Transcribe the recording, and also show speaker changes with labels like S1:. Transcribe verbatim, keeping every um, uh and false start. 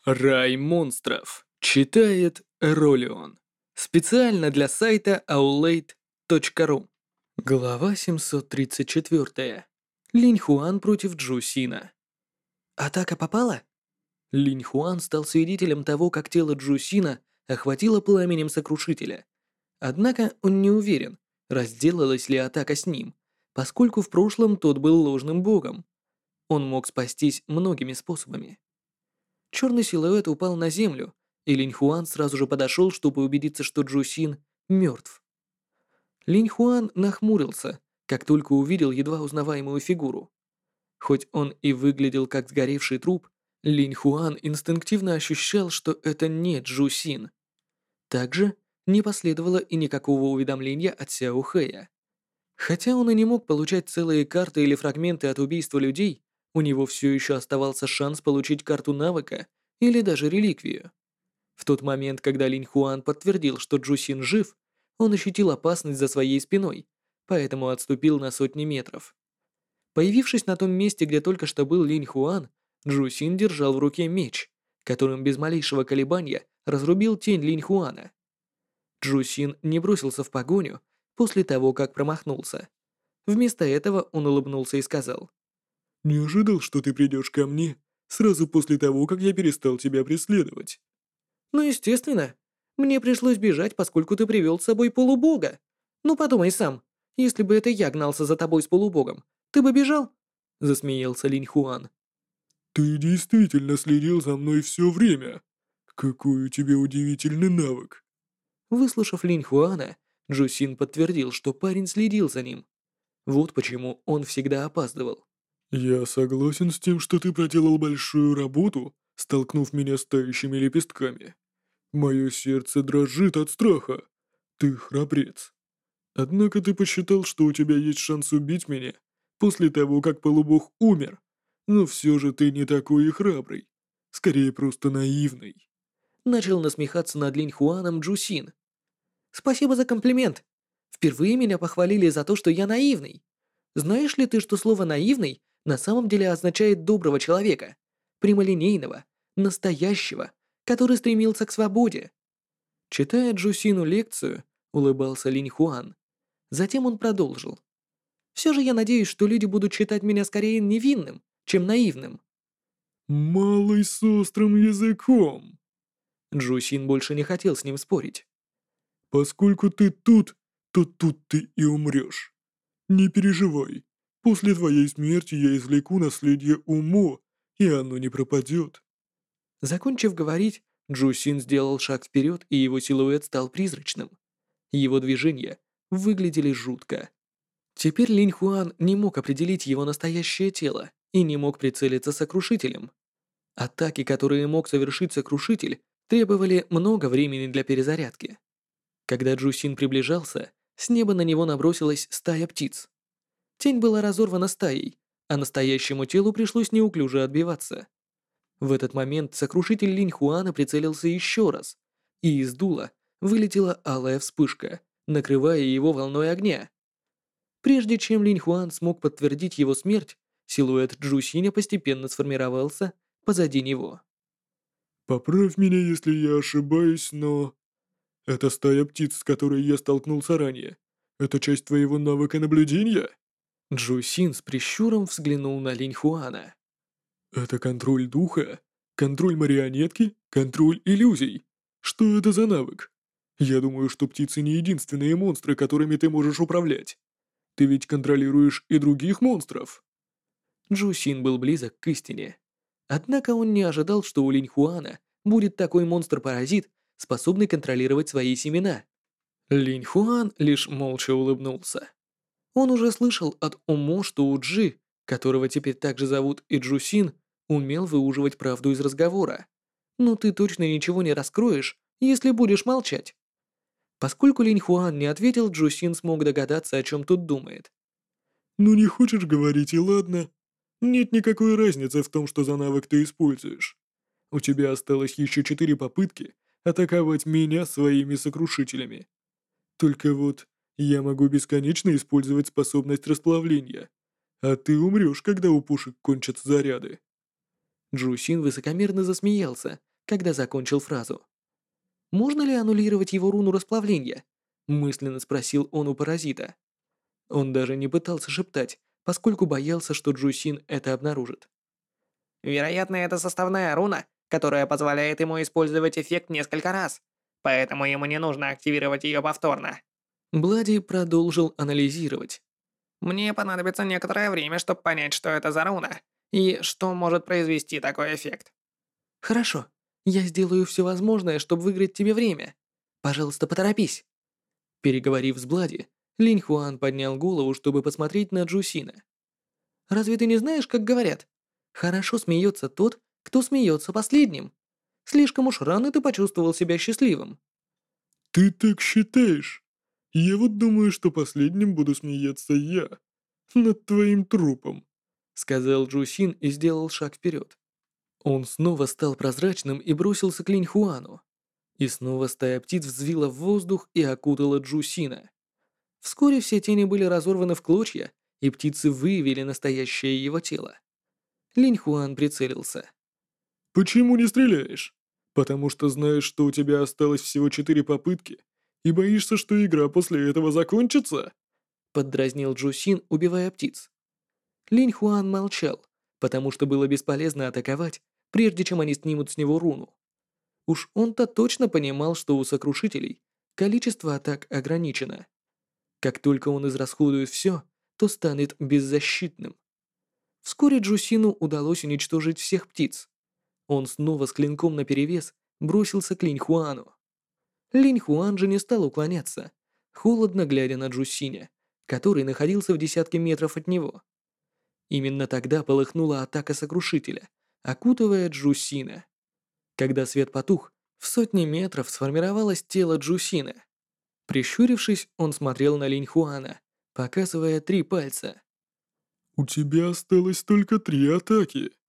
S1: Рай монстров. Читает Ролион. Специально для сайта аулейт точка ру. Глава семьсот тридцать четыре. Линь Хуан против Джу Сина. Атака попала? Линь Хуан стал свидетелем того, как тело Джу Сина охватило пламенем сокрушителя. Однако он не уверен, разделалась ли атака с ним, поскольку в прошлом тот был ложным богом. Он мог спастись многими способами. Черный силуэт упал на землю, и Линь Хуан сразу же подошел, чтобы убедиться, что Джу Син мертв. Линь Хуан нахмурился, как только увидел едва узнаваемую фигуру. Хоть он и выглядел как сгоревший труп, Линь Хуан инстинктивно ощущал, что это не Джу Син. Также не последовало и никакого уведомления от Сяо Хэя. Хотя он и не мог получать целые карты или фрагменты от убийства людей, у него все еще оставался шанс получить карту навыка или даже реликвию. В тот момент, когда Линь Хуан подтвердил, что Джу Син жив, он ощутил опасность за своей спиной, поэтому отступил на сотни метров. Появившись на том месте, где только что был Линь Хуан, Джу Син держал в руке меч, которым без малейшего колебания разрубил тень Линь Хуана. Джу Син не бросился в погоню после того, как промахнулся. Вместо этого он улыбнулся и сказал:
S2: «Не ожидал, что ты придешь ко мне сразу после того, как я перестал тебя преследовать».
S1: «Ну, естественно. Мне пришлось бежать, поскольку ты привел с собой полубога. Ну, подумай сам. Если бы это я гнался за тобой с полубогом, ты бы бежал?» Засмеялся Линь Хуан.
S2: «Ты действительно следил за мной все время. Какой у тебя удивительный навык».
S1: Выслушав Линь Хуана, Джу Син подтвердил, что парень следил за ним. Вот почему он всегда опаздывал.
S2: «Я согласен с тем, что ты проделал большую работу, столкнув меня с тающими лепестками. Мое сердце дрожит от страха. Ты храбрец. Однако ты посчитал, что у тебя есть шанс убить меня после того, как полубог умер. Но все же ты не такой и храбрый. Скорее, просто наивный».
S1: Начал насмехаться над Линь Хуаном Джу Син. «Спасибо за комплимент. Впервые меня похвалили за то, что я наивный. Знаешь ли ты, что слово «наивный» на самом деле означает «доброго человека», прямолинейного, настоящего, который стремился к свободе?» Читая Джусину лекцию, улыбался Линь Хуан. Затем он продолжил. «Все же я надеюсь, что люди будут считать меня скорее невинным, чем наивным».
S2: «Малый с острым языком.
S1: Джусин больше не хотел с ним спорить.
S2: Поскольку ты тут, то тут ты и умрешь. Не переживай. После твоей смерти я извлеку наследие Умо, и оно не пропадет».
S1: Закончив говорить, Джусин сделал шаг вперед, и его силуэт стал призрачным. Его движения выглядели жутко. Теперь Линь Хуан не мог определить его настоящее тело и не мог прицелиться сокрушителем. Атаки, которые мог совершить сокрушитель, требовали много времени для перезарядки. Когда Джусин приближался, с неба на него набросилась стая птиц. Тень была разорвана стаей, а настоящему телу пришлось неуклюже отбиваться. В этот момент сокрушитель Линь Хуана прицелился еще раз, и из дула вылетела алая вспышка, накрывая его волной огня. Прежде чем Линь Хуан смог подтвердить его смерть, силуэт Джу Синя постепенно сформировался позади него.
S2: «Поправь меня, если я ошибаюсь, но... Это стая птиц, с которой я столкнулся ранее. Это часть твоего навыка наблюдения?»
S1: Джу Син с прищуром взглянул на Линь Хуана.
S2: «Это контроль духа? Контроль марионетки? Контроль иллюзий? Что это за навык? Я думаю, что птицы не единственные монстры, которыми ты можешь управлять. Ты ведь контролируешь и других монстров».
S1: Джу Син был близок к истине. Однако он не ожидал, что у Линь Хуана будет такой монстр-паразит, способный контролировать свои семена. Линь Хуан лишь молча улыбнулся. Он уже слышал от Омо, что у Джи, которого теперь также зовут и Джу Син, умел выуживать правду из разговора. Но ты точно ничего не раскроешь, если будешь молчать. Поскольку Линь Хуан не ответил, Джу Син смог догадаться, о чем тут думает.
S2: «Ну не хочешь говорить, и ладно. Нет никакой разницы в том, что за навык ты используешь. У тебя осталось еще четыре попытки атаковать меня своими сокрушителями. Только вот я могу бесконечно использовать способность расплавления, а ты умрешь, когда у пушек кончатся заряды».
S1: Джу Син высокомерно засмеялся, когда закончил фразу. «Можно ли аннулировать его руну расплавления?» мысленно спросил он у паразита. Он даже не пытался шептать, поскольку боялся, что Джусин это обнаружит.
S3: Вероятно, это составная руна, которая позволяет ему использовать эффект несколько раз, поэтому ему не нужно активировать ее повторно.
S1: Блади продолжил анализировать.
S3: Мне понадобится некоторое время, чтобы понять, что это за руна, и что может произвести такой эффект.
S1: «Хорошо, я сделаю все возможное, чтобы выиграть тебе время. Пожалуйста, поторопись». Переговорив с Блади, Линь Хуан поднял голову, чтобы посмотреть на Джусина. «Разве ты не знаешь, как говорят? Хорошо смеется тот, кто смеется последним. Слишком уж рано ты почувствовал себя счастливым».
S2: Ты так считаешь? Я вот думаю, что последним буду смеяться я. Над твоим трупом.
S1: Сказал Джусин и сделал шаг вперед. Он снова стал прозрачным и бросился к Линь Хуану. И снова стая птиц взвила в воздух и окутала Джусина. Вскоре все тени были разорваны в клочья, и птицы выявили настоящее его тело. Линь Хуан прицелился.
S2: Почему не стреляешь? Потому что знаешь, что у тебя осталось всего четыре попытки, и боишься, что игра после этого закончится?
S1: Поддразнил Джусин, убивая птиц. Линь Хуан молчал, потому что было бесполезно атаковать, прежде чем они снимут с него руну. Уж он-то точно понимал, что у сокрушителей количество атак ограничено. Как только он израсходует все, то станет беззащитным. Вскоре Джусину удалось уничтожить всех птиц. Он снова с клинком наперевес бросился к Линь Хуану. Линь Хуан же не стал уклоняться, холодно глядя на Джусиня, который находился в десятке метров от него. Именно тогда полыхнула атака сокрушителя, окутывая Джусина. Когда свет потух, в сотни метров сформировалось тело Джусина. Прищурившись, он смотрел на Линь Хуана, показывая три пальца.
S2: У тебя осталось только три атаки.